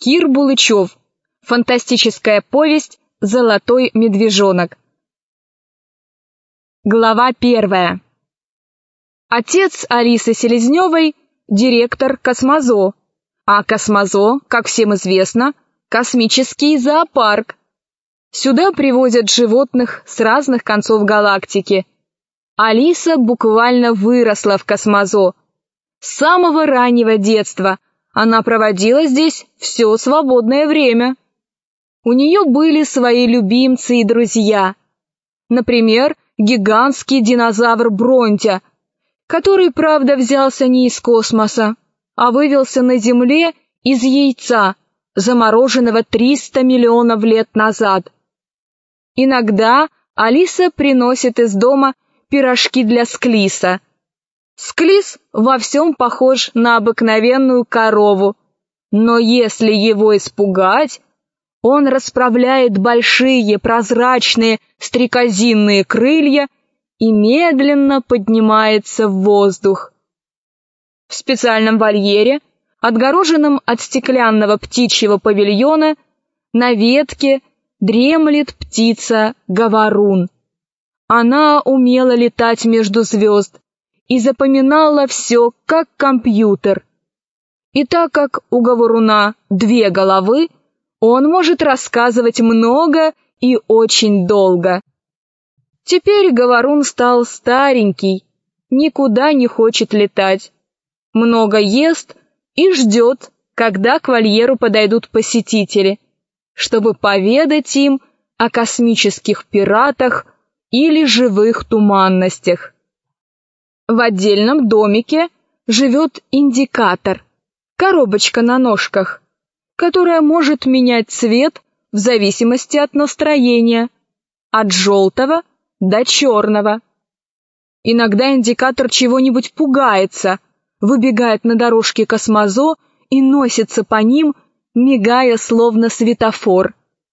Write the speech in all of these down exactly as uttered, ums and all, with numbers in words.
Кир Булычев. Фантастическая повесть «Золотой медвежонок». Глава первая. Отец Алисы Селезневой – директор Космозо, а Космозо, как всем известно, космический зоопарк. Сюда привозят животных с разных концов галактики. Алиса буквально выросла в Космозо. С самого раннего детства она проводила здесь все свободное время. У нее были свои любимцы и друзья. Например, гигантский динозавр Бронтя, который, правда, взялся не из космоса, а вывелся на Земле из яйца, замороженного триста миллионов лет назад. Иногда Алиса приносит из дома пирожки для Склиса. Склис во всем похож на обыкновенную корову, но если его испугать, он расправляет большие прозрачные стрекозинные крылья и медленно поднимается в воздух. В специальном вольере, отгороженном от стеклянного птичьего павильона, на ветке дремлет птица Говорун. Она умела летать между звезд и запоминала все как компьютер. И так как у Говоруна две головы, он может рассказывать много и очень долго. Теперь Говорун стал старенький, никуда не хочет летать, много ест и ждет, когда к вольеру подойдут посетители, чтобы поведать им о космических пиратах или живых туманностях. В отдельном домике живет индикатор, коробочка на ножках, которая может менять цвет в зависимости от настроения, от желтого до черного. Иногда индикатор чего-нибудь пугается, выбегает на дорожке Космозо и носится по ним, мигая словно светофор.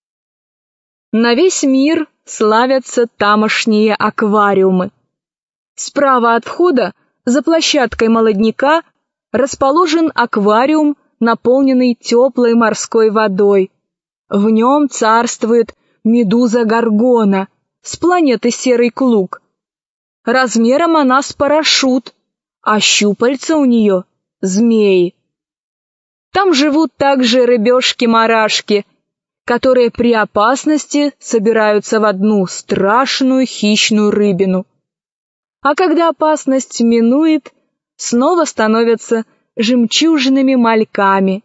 На весь мир славятся тамошние аквариумы. Справа от входа, за площадкой молодняка, расположен аквариум, наполненный теплой морской водой. В нем царствует медуза Горгона с планеты Серый Клук. Размером она с парашют, а щупальца у нее — змеи. Там живут также рыбешки-марашки, которые при опасности собираются в одну страшную хищную рыбину. А когда опасность минует, снова становятся жемчужными мальками.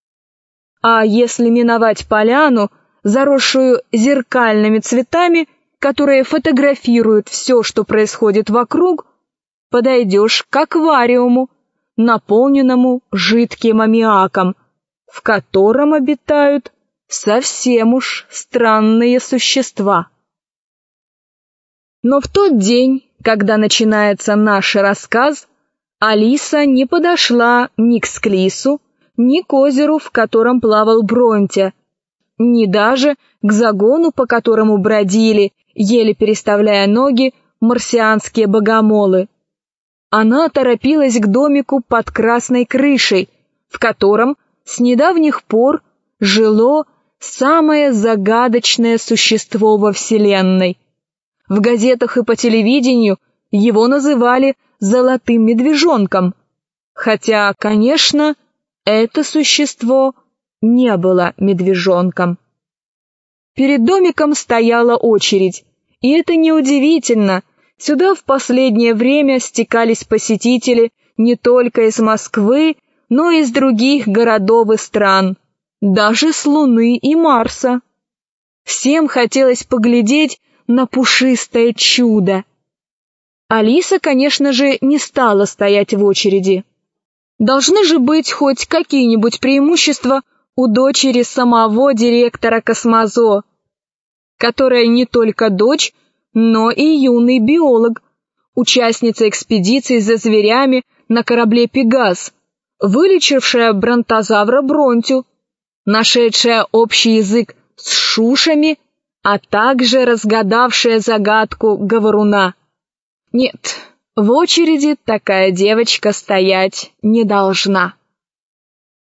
А если миновать поляну, заросшую зеркальными цветами, которые фотографируют все, что происходит вокруг, подойдешь к аквариуму, наполненному жидким аммиаком, в котором обитают совсем уж странные существа. Но в тот день, когда начинается наш рассказ, Алиса не подошла ни к Склису, ни к озеру, в котором плавал Бронтя, ни даже к загону, по которому бродили, еле переставляя ноги, марсианские богомолы. Она торопилась к домику под красной крышей, в котором с недавних пор жило самое загадочное существо во Вселенной. В газетах и по телевидению его называли «золотым медвежонком», хотя, конечно, это существо не было медвежонком. Перед домиком стояла очередь, и это неудивительно. Сюда в последнее время стекались посетители не только из Москвы, но и из других городов и стран, даже с Луны и Марса. Всем хотелось поглядеть на пушистое чудо. Алиса, конечно же, не стала стоять в очереди. Должны же быть хоть какие-нибудь преимущества у дочери самого директора Космозо, которая не только дочь, но и юный биолог, участница экспедиции за зверями на корабле «Пегас», вылечившая бронтозавра Бронтю, нашедшая общий язык с шушами, а также разгадавшая загадку Говоруна. Нет, в очереди такая девочка стоять не должна.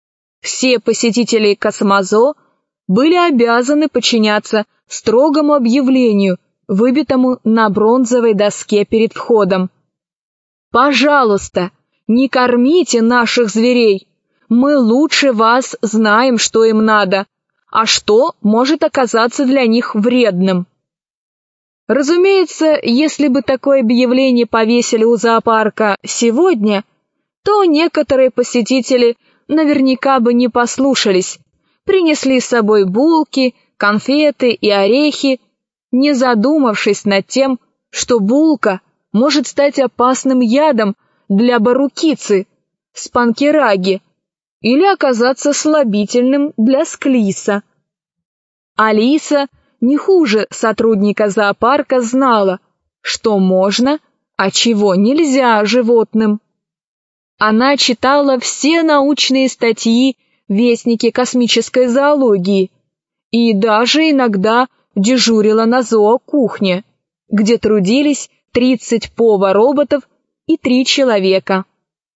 Все посетители Космозо были обязаны подчиняться строгому объявлению, выбитому на бронзовой доске перед входом. «Пожалуйста, не кормите наших зверей, мы лучше вас знаем, что им надо, а что может оказаться для них вредным». Разумеется, если бы такое объявление повесили у зоопарка сегодня, то некоторые посетители наверняка бы не послушались, принесли с собой булки, конфеты и орехи, не задумавшись над тем, что булка может стать опасным ядом для барукицы, спанкераги, или оказаться слабительным для склиса. Алиса не хуже сотрудника зоопарка знала, что можно, а чего нельзя животным. Она читала все научные статьи в Вестнике космической зоологии и даже иногда дежурила на зоокухне, где трудились тридцать повар-роботов и три человека.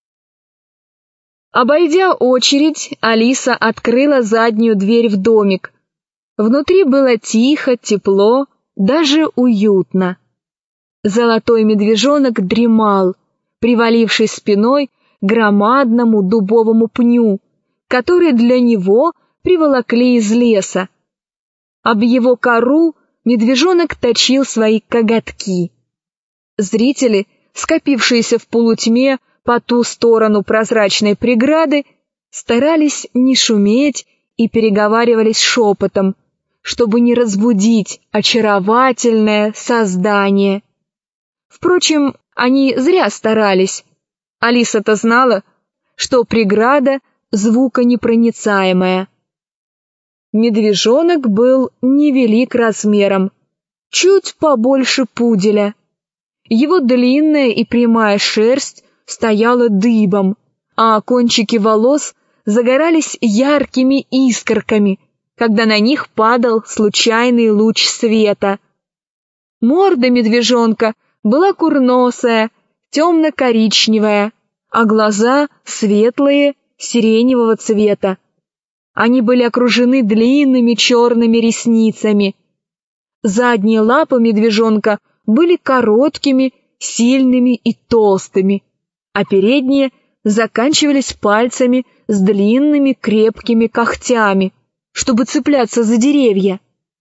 Обойдя очередь, Алиса открыла заднюю дверь в домик. Внутри было тихо, тепло, даже уютно. Золотой медвежонок дремал, привалившись спиной к громадному дубовому пню, который для него приволокли из леса. Об его кору медвежонок точил свои коготки. Зрители, скопившиеся в полутьме по ту сторону прозрачной преграды, старались не шуметь и переговаривались шепотом, чтобы не разбудить очаровательное создание. Впрочем, они зря старались. Алиса-то знала, что преграда звуконепроницаемая. Медвежонок был невелик размером, чуть побольше пуделя. Его длинная и прямая шерсть стояла дыбом, а кончики волос загорались яркими искорками, когда на них падал случайный луч света. Морда медвежонка была курносая, темно-коричневая, а глаза светлые, сиреневого цвета. Они были окружены длинными черными ресницами. Задние лапы медвежонка были короткими, сильными и толстыми, а передние заканчивались пальцами с длинными крепкими когтями, чтобы цепляться за деревья.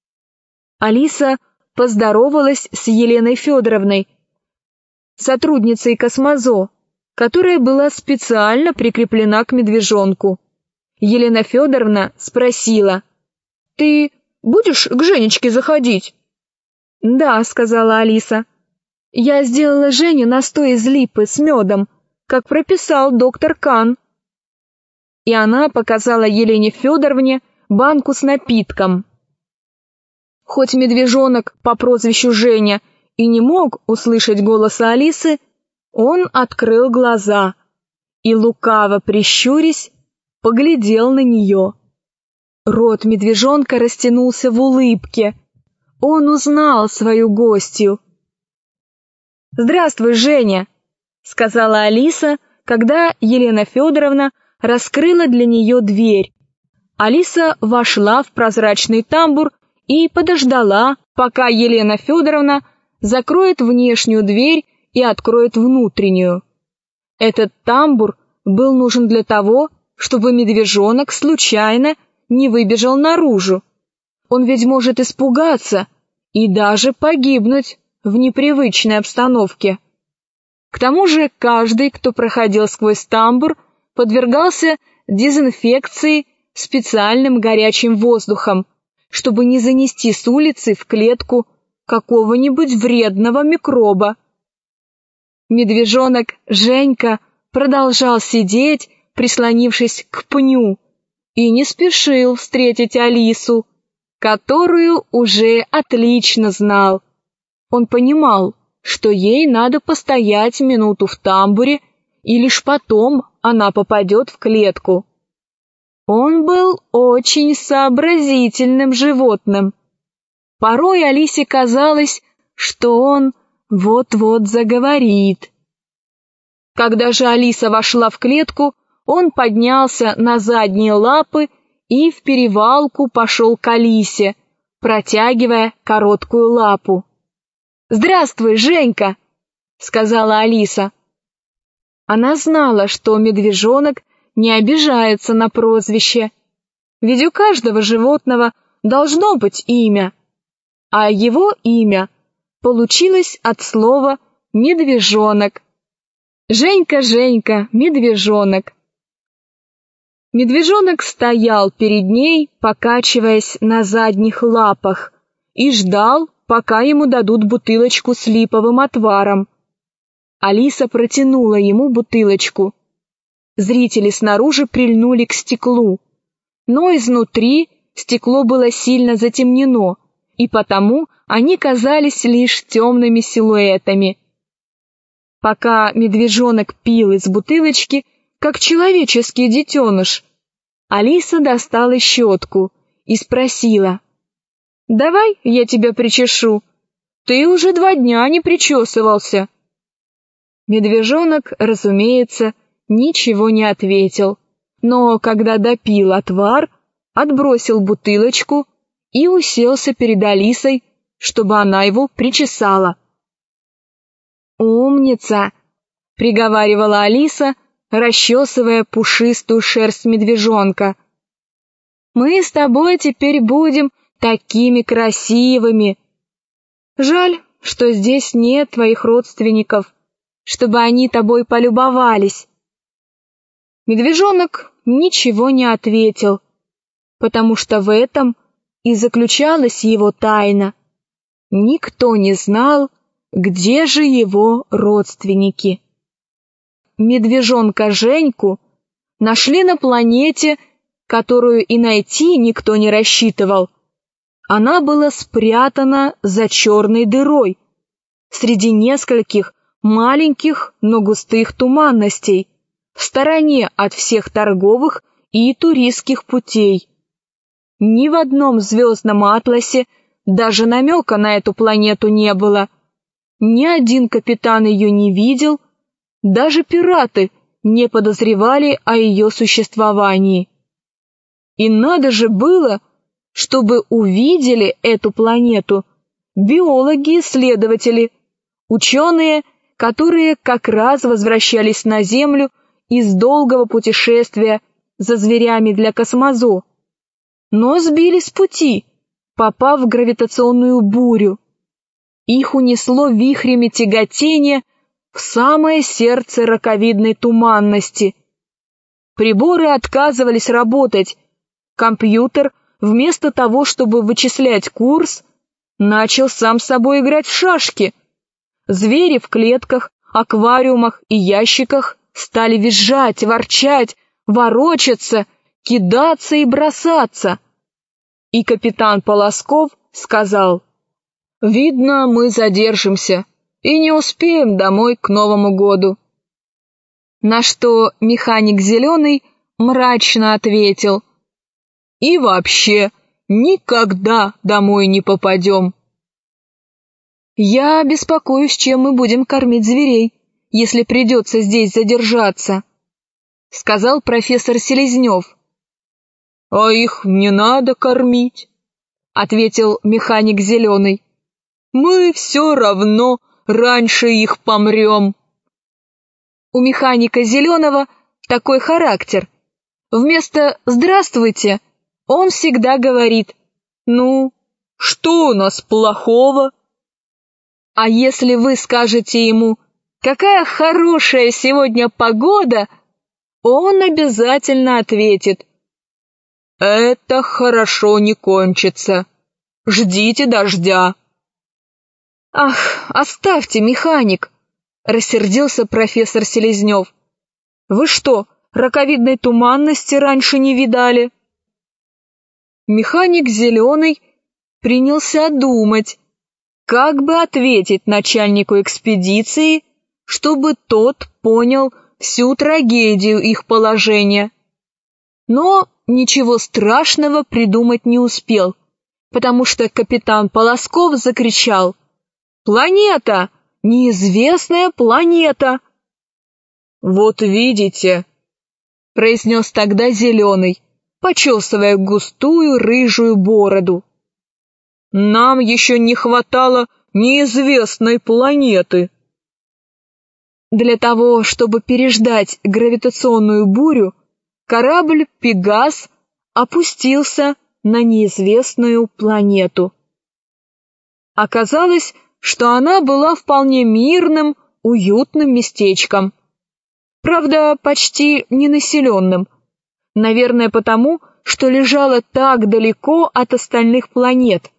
Алиса поздоровалась с Еленой Федоровной, сотрудницей Космозо, которая была специально прикреплена к медвежонку. Елена Федоровна спросила: «Ты будешь к Женечке заходить?» «Да», — сказала Алиса. «Я сделала Жене настой из липы с медом, как прописал доктор Кан». И она показала Елене Федоровне банку с напитком. Хоть медвежонок по прозвищу Женя и не мог услышать голоса Алисы, он открыл глаза и, лукаво прищурясь, поглядел на нее. Рот медвежонка растянулся в улыбке. Он узнал свою гостью. «Здравствуй, Женя», — сказала Алиса, когда Елена Федоровна раскрыла для нее дверь. Алиса вошла в прозрачный тамбур и подождала, пока Елена Федоровна закроет внешнюю дверь и откроет внутреннюю. Этот тамбур был нужен для того, чтобы медвежонок случайно не выбежал наружу. Он ведь может испугаться и даже погибнуть в непривычной обстановке. К тому же каждый, кто проходил сквозь тамбур, подвергался дезинфекции специальным горячим воздухом, чтобы не занести с улицы в клетку какого-нибудь вредного микроба. Медвежонок Женька продолжал сидеть, прислонившись к пню, и не спешил встретить Алису, которую уже отлично знал. Он понимал, что ей надо постоять минуту в тамбуре, и лишь потом она попадет в клетку. Он был очень сообразительным животным. Порой Алисе казалось, что он вот-вот заговорит. Когда же Алиса вошла в клетку, он поднялся на задние лапы и в перевалку пошел к Алисе, протягивая короткую лапу. «Здравствуй, Женька!» — сказала Алиса. Она знала, что медвежонок не обижается на прозвище, ведь у каждого животного должно быть имя, а его имя получилось от слова «медвежонок». Женька, Женька, медвежонок. Медвежонок стоял перед ней, покачиваясь на задних лапах, и ждал, пока ему дадут бутылочку с липовым отваром. Алиса протянула ему бутылочку. Зрители снаружи прильнули к стеклу, но изнутри стекло было сильно затемнено, и потому они казались лишь темными силуэтами. Пока медвежонок пил из бутылочки, как человеческий детеныш, Алиса достала щетку и спросила: «Давай я тебя причешу, ты уже два дня не причесывался». Медвежонок, разумеется, ничего не ответил, но когда допил отвар, отбросил бутылочку и уселся перед Алисой, чтобы она его причесала. «Умница!» — приговаривала Алиса, расчесывая пушистую шерсть медвежонка. «Мы с тобой теперь будем такими красивыми. Жаль, что здесь нет твоих родственников, чтобы они тобой полюбовались». Медвежонок ничего не ответил, потому что в этом и заключалась его тайна. Никто не знал, где же его родственники. Медвежонка Женьку нашли на планете, которую и найти никто не рассчитывал. Она была спрятана за черной дырой, среди нескольких маленьких, но густых туманностей, в стороне от всех торговых и туристских путей. Ни в одном звездном атласе даже намека на эту планету не было. Ни один капитан ее не видел, даже пираты не подозревали о ее существовании. И надо же было, чтобы увидели эту планету биологи-исследователи, ученые, которые как раз возвращались на Землю из долгого путешествия за зверями для космозо, но сбили с пути, попав в гравитационную бурю. Их унесло вихрями тяготения в самое сердце раковидной туманности. Приборы отказывались работать. Компьютер, вместо того, чтобы вычислять курс, начал сам собой играть в шашки. Звери в клетках, аквариумах и ящиках стали визжать, ворчать, ворочаться, кидаться и бросаться. И капитан Полосков сказал: «Видно, мы задержимся и не успеем домой к Новому году». На что механик Зеленый мрачно ответил: «И вообще, никогда домой не попадем». «Я беспокоюсь, чем мы будем кормить зверей, если придется здесь задержаться», — сказал профессор Селезнев. «А их не надо кормить», — ответил механик Зеленый. «Мы все равно раньше их помрем». У механика Зеленого такой характер. Вместо «здравствуйте» он всегда говорит: «Ну, что у нас плохого?» А если вы скажете ему «какая хорошая сегодня погода», он обязательно ответит: «Это хорошо не кончится. Ждите дождя». «Ах, оставьте, механик!» — рассердился профессор Селезнев. «Вы что, раковидной туманности раньше не видали?» Механик Зеленый принялся думать, как бы ответить начальнику экспедиции, чтобы тот понял всю трагедию их положения. Но ничего страшного придумать не успел, потому что капитан Полосков закричал: «Планета! Неизвестная планета!» «Вот видите!» произнес тогда Зеленый, почесывая густую рыжую бороду. «Нам еще не хватало неизвестной планеты». Для того, чтобы переждать гравитационную бурю, корабль «Пегас» опустился на неизвестную планету. Оказалось, что она была вполне мирным, уютным местечком. Правда, почти ненаселенным. Наверное, потому, что лежала так далеко от остальных планет.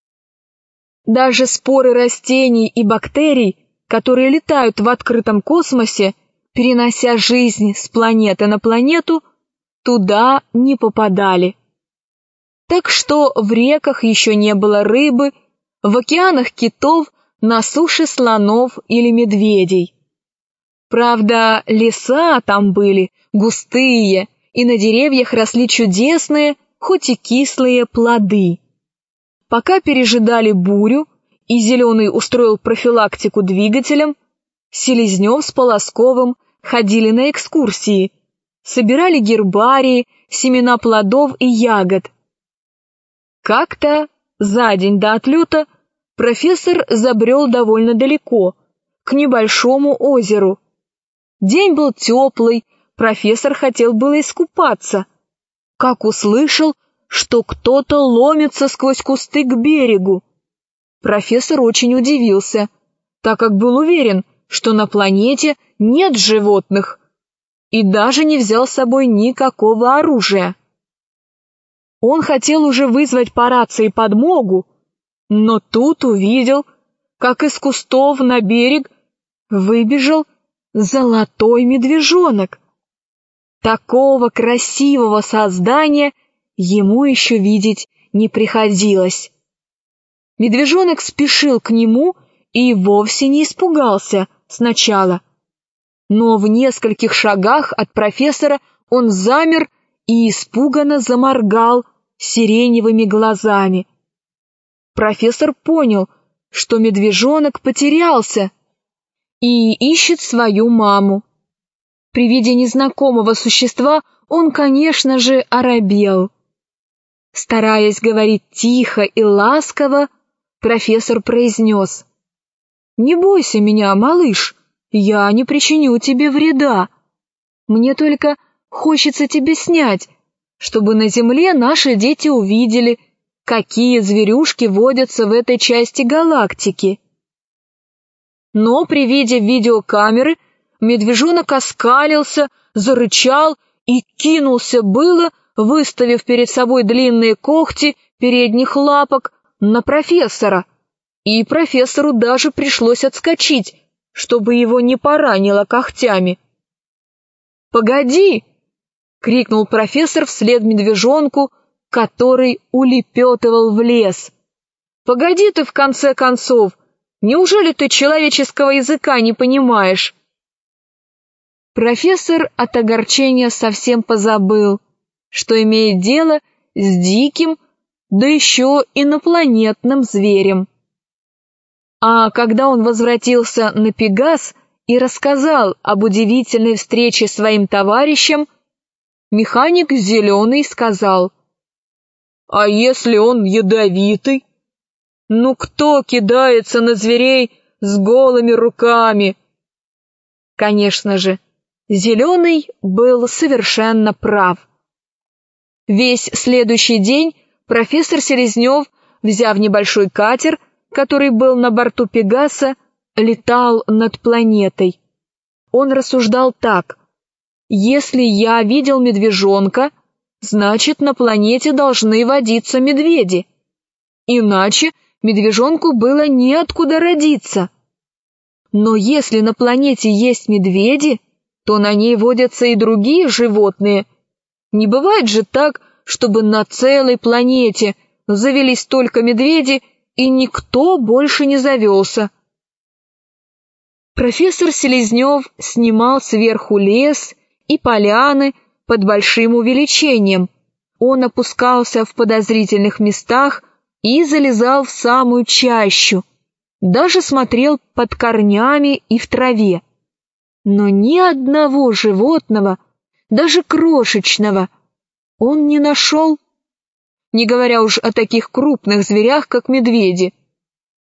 Даже споры растений и бактерий, которые летают в открытом космосе, перенося жизнь с планеты на планету, туда не попадали. Так что в реках еще не было рыбы, в океанах китов, на суше слонов или медведей. Правда, леса там были густые, и на деревьях росли чудесные, хоть и кислые плоды. Пока пережидали бурю, и Зеленый устроил профилактику двигателям, Селезнев с Полосковым ходили на экскурсии, собирали гербарии, семена плодов и ягод. Как-то за день до отлета профессор забрел довольно далеко, к небольшому озеру. День был теплый, профессор хотел было искупаться, как услышал, что кто-то ломится сквозь кусты к берегу. Профессор очень удивился, так как был уверен, что на планете нет животных, и даже не взял с собой никакого оружия. Он хотел уже вызвать по рации подмогу, но тут увидел, как из кустов на берег выбежал золотой медвежонок. Такого красивого создания ему еще видеть не приходилось. Медвежонок спешил к нему и вовсе не испугался сначала. Но в нескольких шагах от профессора он замер и испуганно заморгал сиреневыми глазами. Профессор понял, что медвежонок потерялся и ищет свою маму. При виде незнакомого существа он, конечно же, оробел. Стараясь говорить тихо и ласково, профессор произнес: «Не бойся меня, малыш, я не причиню тебе вреда. Мне только хочется тебя снять, чтобы на земле наши дети увидели, какие зверюшки водятся в этой части галактики». Но при виде видеокамеры медвежонок оскалился, зарычал и кинулся было, выставив перед собой длинные когти передних лапок, на профессора. И профессору даже пришлось отскочить, чтобы его не поранило когтями. «Погоди!» — крикнул профессор вслед медвежонку, который улепетывал в лес. «Погоди ты, в конце концов! Неужели ты человеческого языка не понимаешь?» Профессор от огорчения совсем позабыл, что имеет дело с диким, да еще инопланетным зверем. А когда он возвратился на Пегас и рассказал об удивительной встрече своим товарищам, механик Зеленый сказал: «А если он ядовитый? Ну кто кидается на зверей с голыми руками?» Конечно же, Зеленый был совершенно прав. Весь следующий день профессор Селезнев, взяв небольшой катер, который был на борту Пегаса, летал над планетой. Он рассуждал так: если я видел медвежонка, значит, на планете должны водиться медведи. Иначе медвежонку было неоткуда родиться. Но если на планете есть медведи, то на ней водятся и другие животные. Не бывает же так, чтобы на целой планете завелись только медведи, и никто больше не завелся. Профессор Селезнев снимал сверху лес и поляны под большим увеличением. Он опускался в подозрительных местах и залезал в самую чащу, даже смотрел под корнями и в траве. Но ни одного животного, даже крошечного, он не нашел, не говоря уж о таких крупных зверях, как медведи.